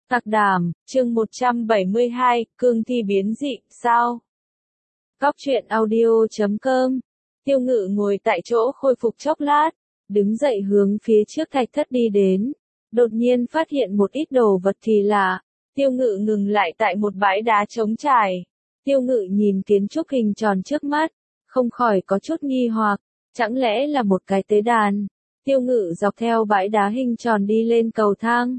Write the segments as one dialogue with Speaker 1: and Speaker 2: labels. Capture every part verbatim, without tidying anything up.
Speaker 1: Tạc Đàm, chương một trăm bảy mươi hai, cương thi biến dị, sao? Góc truyện audio chấm com. Tiêu Ngự ngồi tại chỗ khôi phục chốc lát, đứng dậy hướng phía trước thạch thất đi đến. Đột nhiên phát hiện một ít đồ vật kỳ lạ. Tiêu Ngự ngừng lại tại một bãi đá trống trải. Tiêu Ngự nhìn kiến trúc hình tròn trước mắt, không khỏi có chút nghi hoặc, chẳng lẽ là một cái tế đàn? Tiêu Ngự dọc theo bãi đá hình tròn đi lên cầu thang.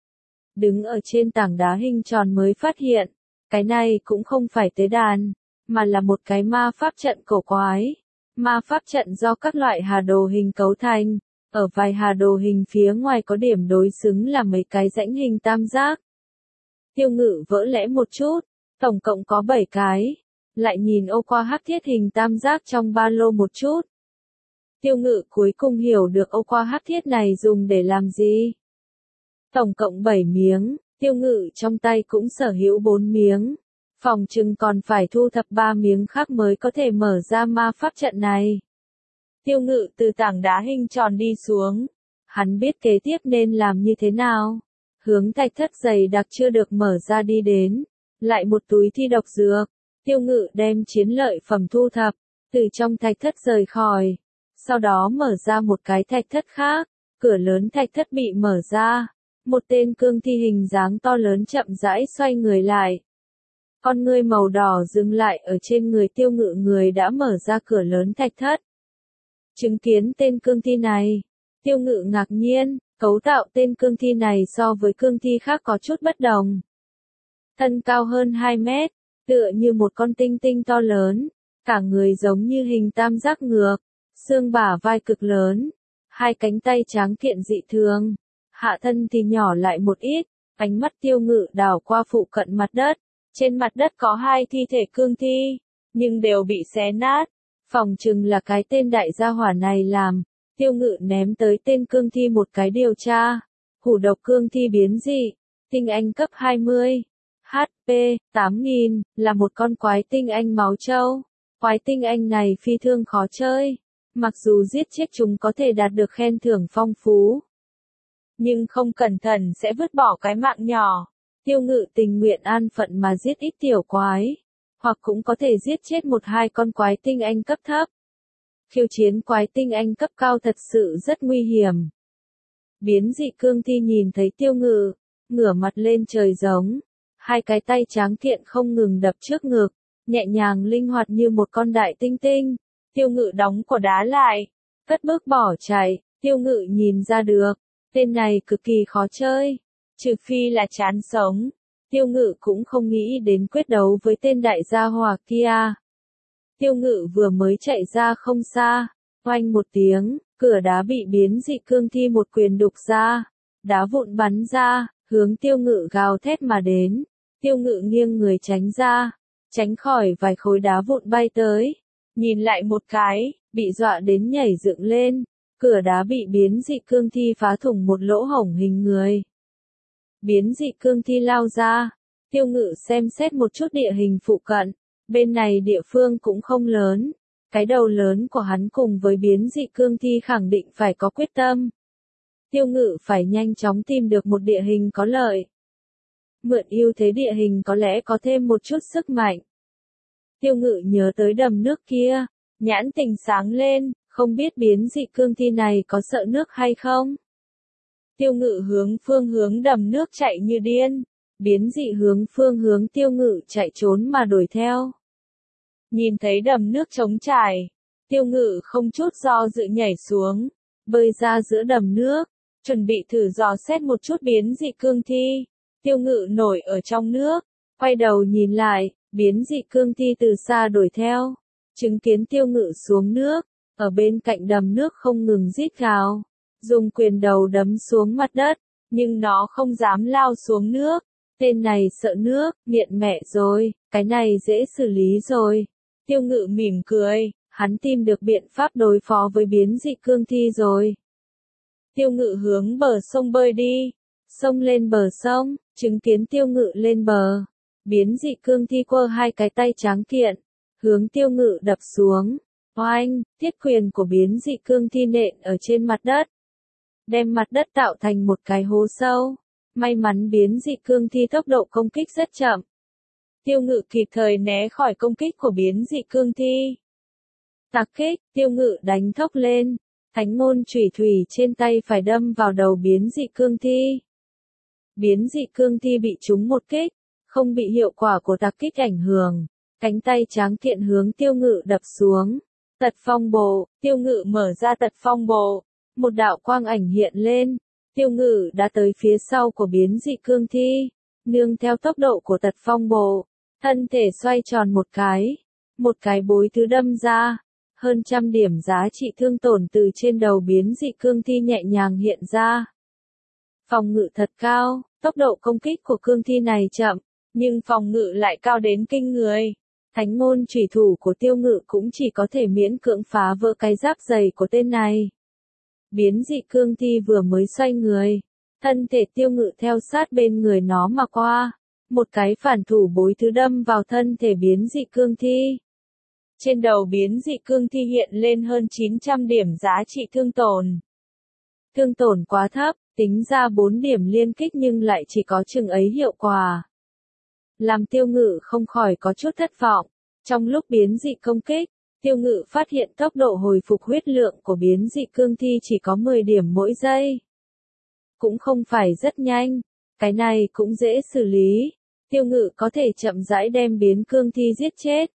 Speaker 1: Đứng ở trên tảng đá hình tròn mới phát hiện, cái này cũng không phải tế đàn, mà là một cái ma pháp trận cổ quái. Ma pháp trận do các loại hà đồ hình cấu thành, ở vài hà đồ hình phía ngoài có điểm đối xứng là mấy cái rãnh hình tam giác. Tiêu Ngự vỡ lẽ một chút, tổng cộng có bảy cái, lại nhìn ô qua hắc thiết hình tam giác trong ba lô một chút. Tiêu Ngự cuối cùng hiểu được ô qua hắc thiết này dùng để làm gì. Tổng cộng bảy miếng, Tiêu Ngự trong tay cũng sở hữu bốn miếng. Phòng chừng còn phải thu thập ba miếng khác mới có thể mở ra ma pháp trận này. Tiêu Ngự từ tảng đá hình tròn đi xuống. Hắn biết kế tiếp nên làm như thế nào. Hướng thạch thất dày đặc chưa được mở ra đi đến. Lại một túi thi độc dược. Tiêu Ngự đem chiến lợi phẩm thu thập, từ trong thạch thất rời khỏi. Sau đó mở ra một cái thạch thất khác. Cửa lớn thạch thất bị mở ra. Một tên cương thi hình dáng to lớn chậm rãi xoay người lại. Con ngươi màu đỏ dừng lại ở trên người Tiêu Ngự, người đã mở ra cửa lớn thạch thất. Chứng kiến tên cương thi này, Tiêu Ngự ngạc nhiên, cấu tạo tên cương thi này so với cương thi khác có chút bất đồng. Thân cao hơn hai mét, tựa như một con tinh tinh to lớn, cả người giống như hình tam giác ngược, xương bả vai cực lớn, hai cánh tay tráng kiện dị thường. Hạ thân thì nhỏ lại một ít, ánh mắt Tiêu Ngự đảo qua phụ cận mặt đất. Trên mặt đất có hai thi thể cương thi, nhưng đều bị xé nát. Phòng chừng là cái tên đại gia hỏa này làm. Tiêu Ngự ném tới tên cương thi một cái điều tra. Hủ độc cương thi biến dị, tinh anh cấp hai mươi, hát pê tám nghìn, là một con quái tinh anh máu trâu. Quái tinh anh này phi thường khó chơi. Mặc dù giết chết chúng có thể đạt được khen thưởng phong phú, nhưng không cẩn thận sẽ vứt bỏ cái mạng nhỏ. Tiêu Ngự tình nguyện an phận mà giết ít tiểu quái, hoặc cũng có thể giết chết một hai con quái tinh anh cấp thấp. Khiêu chiến quái tinh anh cấp cao thật sự rất nguy hiểm. Biến dị cương thi nhìn thấy Tiêu Ngự, ngửa mặt lên trời giống, hai cái tay tráng kiện không ngừng đập trước ngực, nhẹ nhàng linh hoạt như một con đại tinh tinh. Tiêu Ngự đóng quả đá lại, cất bước bỏ chạy. Tiêu Ngự nhìn ra được, tên này cực kỳ khó chơi. Trừ phi là chán sống, Tiêu Ngự cũng không nghĩ đến quyết đấu với tên đại gia hỏa kia. Tiêu Ngự vừa mới chạy ra không xa, oanh một tiếng, cửa đá bị biến dị cương thi một quyền đục ra, đá vụn bắn ra, hướng Tiêu Ngự gào thét mà đến. Tiêu Ngự nghiêng người tránh ra, tránh khỏi vài khối đá vụn bay tới, nhìn lại một cái, bị dọa đến nhảy dựng lên, cửa đá bị biến dị cương thi phá thủng một lỗ hổng hình người. Biến dị cương thi lao ra, Tiêu Ngự xem xét một chút địa hình phụ cận, bên này địa phương cũng không lớn, cái đầu lớn của hắn cùng với biến dị cương thi khẳng định phải có quyết tâm. Tiêu Ngự phải nhanh chóng tìm được một địa hình có lợi. Mượn ưu thế địa hình có lẽ có thêm một chút sức mạnh. Tiêu Ngự nhớ tới đầm nước kia, nhãn tình sáng lên, không biết biến dị cương thi này có sợ nước hay không. Tiêu Ngự hướng phương hướng đầm nước chạy như điên, biến dị hướng phương hướng Tiêu Ngự chạy trốn mà đuổi theo. Nhìn thấy đầm nước trống trải, Tiêu Ngự không chút do dự nhảy xuống, bơi ra giữa đầm nước, chuẩn bị thử dò xét một chút biến dị cương thi. Tiêu Ngự nổi ở trong nước, quay đầu nhìn lại, biến dị cương thi từ xa đuổi theo, chứng kiến Tiêu Ngự xuống nước, ở bên cạnh đầm nước không ngừng rít gào. Dùng quyền đầu đấm xuống mặt đất, nhưng nó không dám lao xuống nước. Tên này sợ nước, nghiện mẹ rồi, cái này dễ xử lý rồi. Tiêu Ngự mỉm cười, hắn tìm được biện pháp đối phó với biến dị cương thi rồi. Tiêu Ngự hướng bờ sông bơi đi, xông lên bờ sông, chứng kiến Tiêu Ngự lên bờ. Biến dị cương thi quơ hai cái tay tráng kiện, hướng Tiêu Ngự đập xuống. Oanh, thiết quyền của biến dị cương thi nện ở trên mặt đất, đem mặt đất tạo thành một cái hố sâu. May mắn biến dị cương thi tốc độ công kích rất chậm. Tiêu Ngự kịp thời né khỏi công kích của biến dị cương thi. Tạc kích, Tiêu Ngự đánh thốc lên, thánh môn chủy thủy trên tay phải đâm vào đầu biến dị cương thi. Biến dị cương thi bị trúng một kích, không bị hiệu quả của tạc kích ảnh hưởng, cánh tay tráng kiện hướng Tiêu Ngự đập xuống. Tật phong bộ, Tiêu Ngự mở ra tật phong bộ, một đạo quang ảnh hiện lên, Tiêu Ngự đã tới phía sau của biến dị cương thi, nương theo tốc độ của tật phong bộ, thân thể xoay tròn một cái, một cái bối thứ đâm ra, hơn trăm điểm giá trị thương tổn từ trên đầu biến dị cương thi nhẹ nhàng hiện ra. Phòng ngự thật cao, tốc độ công kích của cương thi này chậm, nhưng phòng ngự lại cao đến kinh người. Thánh môn chủy thủ của Tiêu Ngự cũng chỉ có thể miễn cưỡng phá vỡ cái giáp dày của tên này. Biến dị cương thi vừa mới xoay người, thân thể Tiêu Ngự theo sát bên người nó mà qua, một cái phản thủ bối thứ đâm vào thân thể biến dị cương thi. Trên đầu biến dị cương thi hiện lên hơn chín trăm điểm giá trị thương tổn. Thương tổn quá thấp, tính ra bốn điểm liên kích nhưng lại chỉ có chừng ấy hiệu quả. Làm Tiêu Ngự không khỏi có chút thất vọng. Trong lúc biến dị công kích, Tiêu Ngự phát hiện tốc độ hồi phục huyết lượng của biến dị cương thi chỉ có mười điểm mỗi giây. Cũng không phải rất nhanh, cái này cũng dễ xử lý. Tiêu Ngự có thể chậm rãi đem biến cương thi giết chết.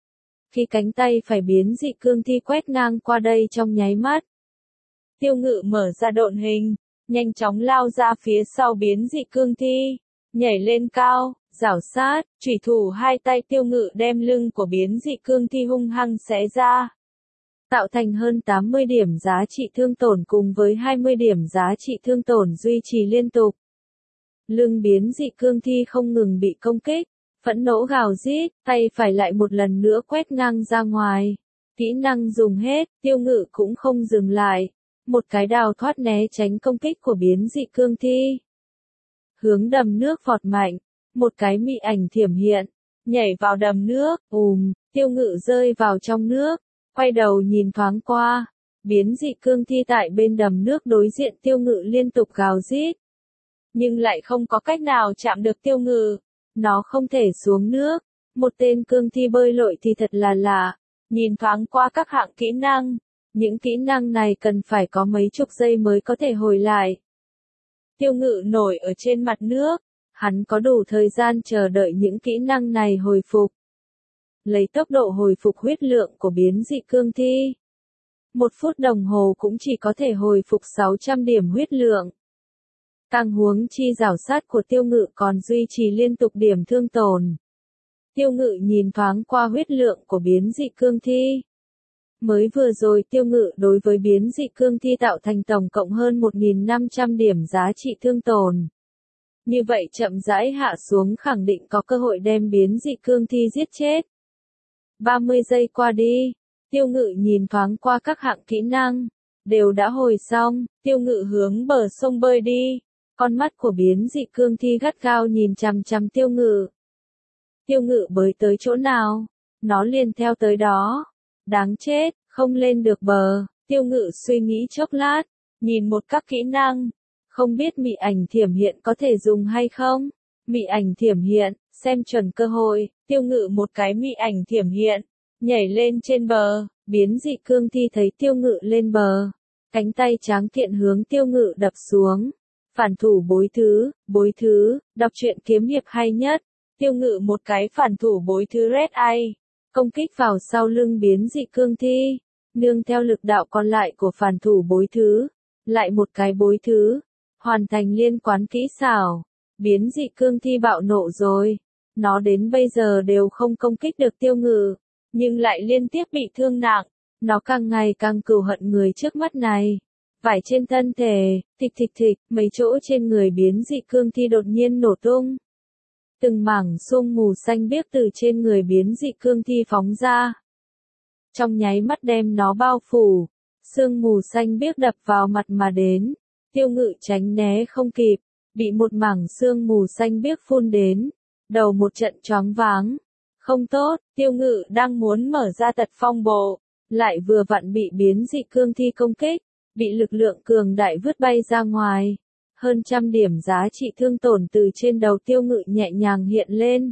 Speaker 1: Khi cánh tay phải biến dị cương thi quét ngang qua đây trong nháy mắt, Tiêu Ngự mở ra độn hình, nhanh chóng lao ra phía sau biến dị cương thi, nhảy lên cao, giảo sát, chủy thủ hai tay Tiêu Ngự đem lưng của biến dị cương thi hung hăng xé ra, tạo thành hơn tám mươi điểm giá trị thương tổn cùng với hai mươi điểm giá trị thương tổn duy trì liên tục. Lưng biến dị cương thi không ngừng bị công kích, phẫn nộ gào rít, tay phải lại một lần nữa quét ngang ra ngoài. Kỹ năng dùng hết, Tiêu Ngự cũng không dừng lại, một cái đào thoát né tránh công kích của biến dị cương thi. Hướng đầm nước vọt mạnh, một cái mị ảnh thiểm hiện, nhảy vào đầm nước, ùm, Tiêu Ngự rơi vào trong nước, quay đầu nhìn thoáng qua, biến dị cương thi tại bên đầm nước đối diện Tiêu Ngự liên tục gào rít. Nhưng lại không có cách nào chạm được Tiêu Ngự, nó không thể xuống nước, một tên cương thi bơi lội thì thật là lạ, nhìn thoáng qua các hạng kỹ năng, những kỹ năng này cần phải có mấy chục giây mới có thể hồi lại. Tiêu Ngự nổi ở trên mặt nước, hắn có đủ thời gian chờ đợi những kỹ năng này hồi phục. Lấy tốc độ hồi phục huyết lượng của biến dị cương thi, một phút đồng hồ cũng chỉ có thể hồi phục sáu trăm điểm huyết lượng. Càng huống chi giảo sát của Tiêu Ngự còn duy trì liên tục điểm thương tổn. Tiêu Ngự nhìn thoáng qua huyết lượng của biến dị cương thi. Mới vừa rồi Tiêu Ngự đối với biến dị cương thi tạo thành tổng cộng hơn một nghìn năm trăm điểm giá trị thương tổn. Như vậy chậm rãi hạ xuống khẳng định có cơ hội đem biến dị cương thi giết chết. ba mươi giây qua đi, Tiêu Ngự nhìn thoáng qua các hạng kỹ năng, đều đã hồi xong, Tiêu Ngự hướng bờ sông bơi đi. Con mắt của biến dị cương thi gắt gao nhìn chằm chằm Tiêu Ngự. Tiêu Ngự bơi tới chỗ nào, nó liền theo tới đó. Đáng chết, không lên được bờ. Tiêu Ngự suy nghĩ chốc lát, nhìn một các kỹ năng, không biết mị ảnh thiểm hiện có thể dùng hay không. Mị ảnh thiểm hiện, xem chuẩn cơ hội, Tiêu Ngự một cái mị ảnh thiểm hiện, nhảy lên trên bờ, biến dị cương thi thấy Tiêu Ngự lên bờ, cánh tay tráng kiện hướng Tiêu Ngự đập xuống. Phản thủ bối thứ, bối thứ, đọc truyện kiếm hiệp hay nhất. Tiêu Ngự một cái phản thủ bối thứ Red Eye, công kích vào sau lưng biến dị cương thi, nương theo lực đạo còn lại của phản thủ bối thứ, lại một cái bối thứ, hoàn thành liên quan kỹ xảo. Biến dị cương thi bạo nộ rồi, nó đến bây giờ đều không công kích được Tiêu Ngự, nhưng lại liên tiếp bị thương nặng, nó càng ngày càng cừu hận người trước mắt này. Vải trên thân thể, thịch thịch thịch, mấy chỗ trên người biến dị cương thi đột nhiên nổ tung. Từng mảng sương mù xanh biếc từ trên người biến dị cương thi phóng ra. Trong nháy mắt đem nó bao phủ, sương mù xanh biếc đập vào mặt mà đến. Tiêu Ngự tránh né không kịp, bị một mảng sương mù xanh biếc phun đến, đầu một trận choáng váng. Không tốt, Tiêu Ngự đang muốn mở ra tật phong bộ, lại vừa vặn bị biến dị cương thi công kích. Bị lực lượng cường đại vứt bay ra ngoài, hơn trăm điểm giá trị thương tổn từ trên đầu Tiêu Ngự nhẹ nhàng hiện lên.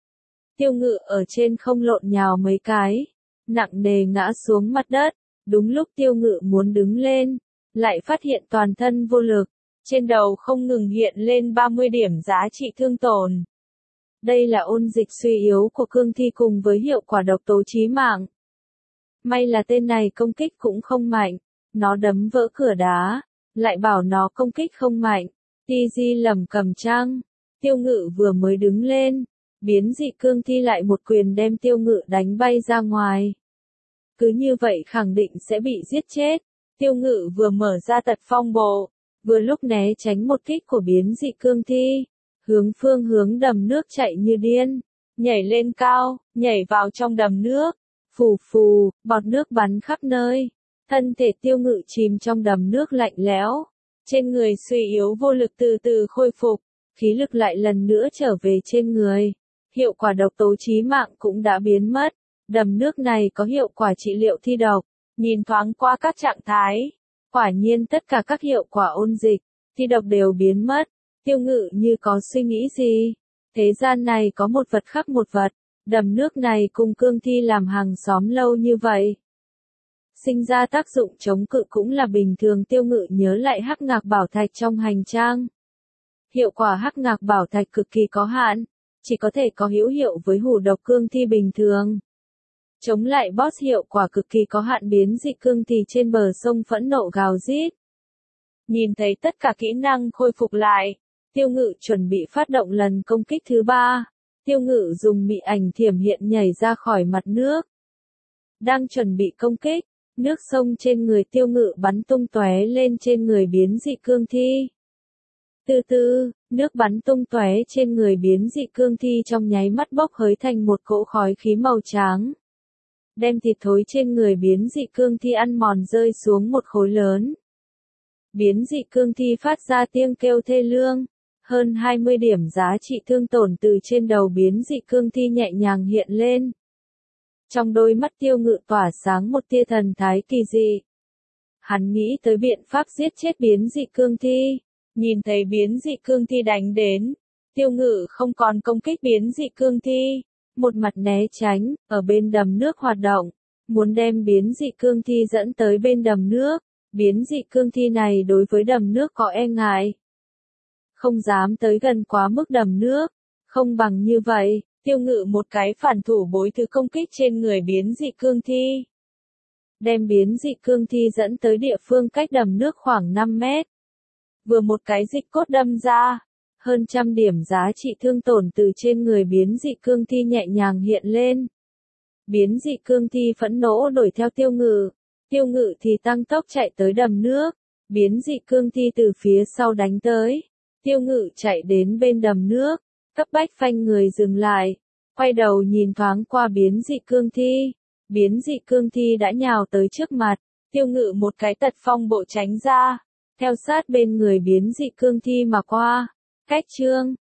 Speaker 1: Tiêu Ngự ở trên không lộn nhào mấy cái, nặng nề ngã xuống mặt đất, đúng lúc Tiêu Ngự muốn đứng lên, lại phát hiện toàn thân vô lực, trên đầu không ngừng hiện lên ba mươi điểm giá trị thương tổn. Đây là ôn dịch suy yếu của cương thi cùng với hiệu quả độc tố chí mạng. May là tên này công kích cũng không mạnh, nó đấm vỡ cửa đá, lại bảo nó công kích không mạnh. Ti Di lẩm cầm trăng, Tiêu Ngự vừa mới đứng lên, biến dị cương thi lại một quyền đem Tiêu Ngự đánh bay ra ngoài. Cứ như vậy khẳng định sẽ bị giết chết. Tiêu Ngự vừa mở ra tật phong bộ, vừa lúc né tránh một kích của biến dị cương thi, hướng phương hướng đầm nước chạy như điên, nhảy lên cao, nhảy vào trong đầm nước, phù phù, bọt nước bắn khắp nơi, thân thể Tiêu Ngự chìm trong đầm nước lạnh lẽo, trên người suy yếu vô lực từ từ khôi phục, khí lực lại lần nữa trở về trên người, hiệu quả độc tố chí mạng cũng đã biến mất, đầm nước này có hiệu quả trị liệu thi độc, nhìn thoáng qua các trạng thái, quả nhiên tất cả các hiệu quả ôn dịch, thi độc đều biến mất. Tiêu Ngự như có suy nghĩ gì? Thế gian này có một vật khắc một vật, đầm nước này cùng cương thi làm hàng xóm lâu như vậy. Sinh ra tác dụng chống cự cũng là bình thường. Tiêu Ngự nhớ lại hắc ngạc bảo thạch trong hành trang. Hiệu quả hắc ngạc bảo thạch cực kỳ có hạn, chỉ có thể có hữu hiệu với hủ độc cương thi bình thường. Chống lại boss hiệu quả cực kỳ có hạn biến dị cương thi trên bờ sông phẫn nộ gào rít. Nhìn thấy tất cả kỹ năng khôi phục lại, Tiêu Ngự chuẩn bị phát động lần công kích thứ ba. Tiêu Ngự dùng mị ảnh thiểm hiện nhảy ra khỏi mặt nước. Đang chuẩn bị công kích, nước sông trên người Tiêu Ngự bắn tung tóe lên trên người biến dị cương thi. Từ từ, nước bắn tung tóe trên người biến dị cương thi trong nháy mắt bốc hơi thành một cỗ khói khí màu trắng. Đem thịt thối trên người biến dị cương thi ăn mòn rơi xuống một khối lớn. Biến dị cương thi phát ra tiếng kêu thê lương. Hơn hai mươi điểm giá trị thương tổn từ trên đầu biến dị cương thi nhẹ nhàng hiện lên. Trong đôi mắt Tiêu Ngự tỏa sáng một tia thần thái kỳ dị. Hắn nghĩ tới biện pháp giết chết biến dị cương thi. Nhìn thấy biến dị cương thi đánh đến, Tiêu Ngự không còn công kích biến dị cương thi. Một mặt né tránh, ở bên đầm nước hoạt động. Muốn đem biến dị cương thi dẫn tới bên đầm nước. Biến dị cương thi này đối với đầm nước có e ngại. Không dám tới gần quá mức đầm nước. Không bằng như vậy, Tiêu Ngự một cái phản thủ bối thứ công kích trên người biến dị cương thi. Đem biến dị cương thi dẫn tới địa phương cách đầm nước khoảng năm mét. Vừa một cái dịch cốt đâm ra, hơn trăm điểm giá trị thương tổn từ trên người biến dị cương thi nhẹ nhàng hiện lên. Biến dị cương thi phẫn nộ đuổi theo Tiêu Ngự. Tiêu Ngự thì tăng tốc chạy tới đầm nước. Biến dị cương thi từ phía sau đánh tới. Tiêu Ngự chạy đến bên đầm nước, cấp bách phanh người dừng lại, quay đầu nhìn thoáng qua biến dị cương thi. Biến dị cương thi đã nhào tới trước mặt, Tiêu Ngự một cái tật phong bộ tránh ra, theo sát bên người biến dị cương thi mà qua. Cách chương